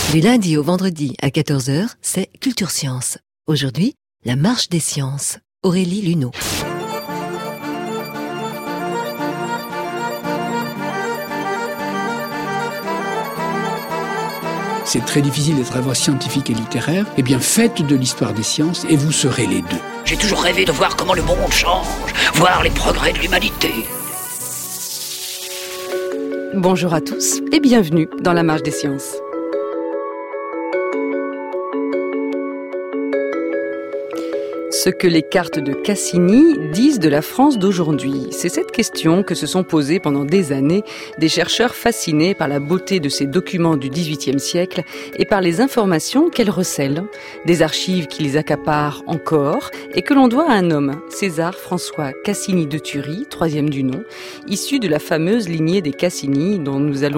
Du lundi au vendredi à 14h, c'est Culture Science. Aujourd'hui, la marche des sciences. Aurélie Luneau. C'est très difficile d'être à la fois scientifique et littéraire. Eh bien, faites de l'histoire des sciences et vous serez les deux. J'ai toujours rêvé de voir comment le monde change, voir les progrès de l'humanité. Bonjour à tous et bienvenue dans la marche des sciences. Ce que les cartes de Cassini disent de la France d'aujourd'hui. C'est cette question que se sont posées pendant des années des chercheurs fascinés par la beauté de ces documents du XVIIIe siècle et par les informations qu'elles recèlent, des archives qui les accaparent encore et que l'on doit à un homme, César François Cassini de Thury, troisième du nom, issu de la fameuse lignée des Cassini dont nous allons